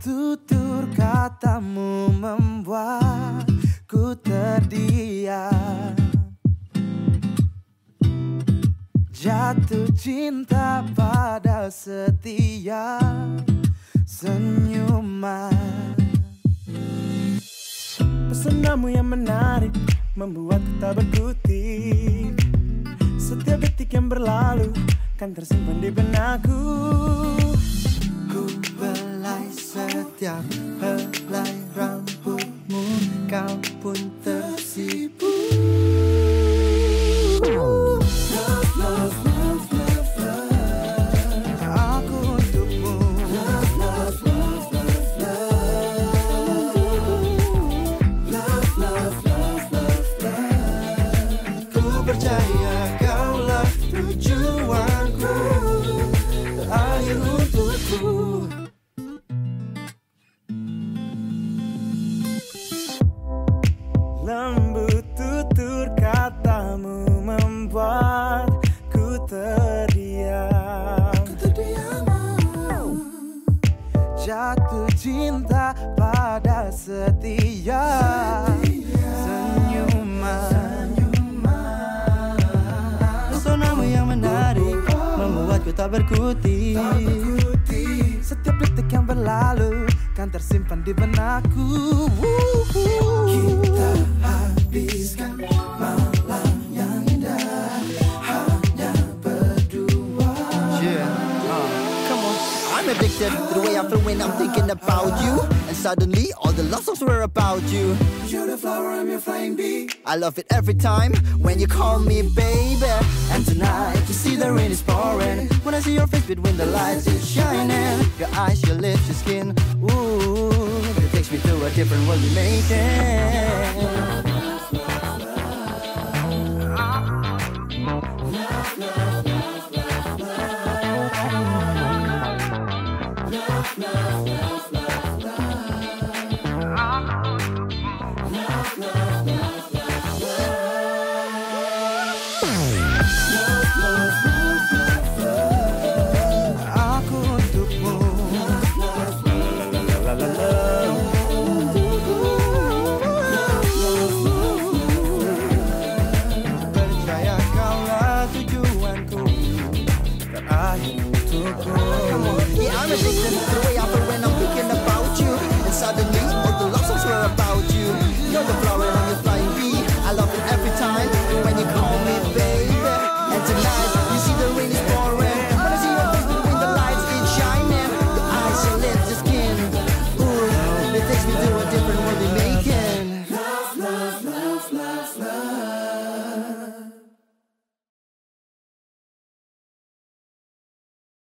Tutur katamu membuatku terdiam. Jatuh cinta pada setiap senyuman. Pesonamu yang menarik membuatku tak berkutik. Setiap detik yang berlalu kan tersimpan di benakku. Ku belai setiap helai rambutmu, kau pun tersipu. Lembut tutur katamu membuatku terdiam. Jatuh cinta pada setiap senyuman. Pesonamu yang menarik membuatku tak berkutik. Setiap detik yang berlalu kan tersimpan di benakku. Kita habiskan malam yang indah hanya berdua. Come on, I'm addicted to the way I feel when I'm thinking about you. And suddenly all the love songs were about you. You're the flower, I'm your flying bee. I love it every time when you call me baby. And tonight you see the rain is pouring. When I see your face between the lights, it's shining. Your eyes, your lips, your skin, ooh, it takes me to a different world we made it.